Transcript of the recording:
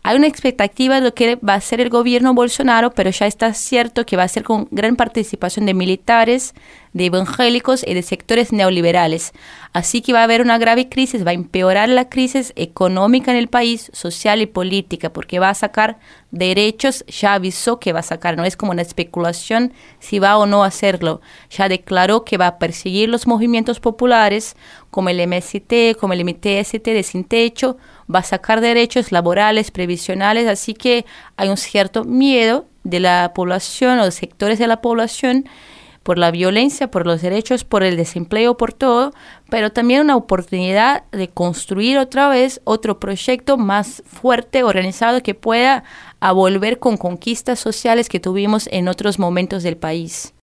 hay una expectativa de lo que va a hacer el gobierno Bolsonaro, pero ya está cierto que va a ser con gran participación de militares, de evangélicos y de sectores neoliberales. Así que va a haber una grave crisis, va a empeorar la crisis económica en el país, social y política, porque va a sacar derechos, ya avisó que va a sacar, no es como una especulación si va o no a hacerlo. Ya declaró que va a perseguir los movimientos populares, como el MST, como el MTST de Sin Techo, va a sacar derechos laborales, previsionales, así que hay un cierto miedo de la población o de sectores de la población por la violencia, por los derechos, por el desempleo, por todo, pero también una oportunidad de construir otra vez otro proyecto más fuerte, organizado, que pueda volver con conquistas sociales que tuvimos en otros momentos del país.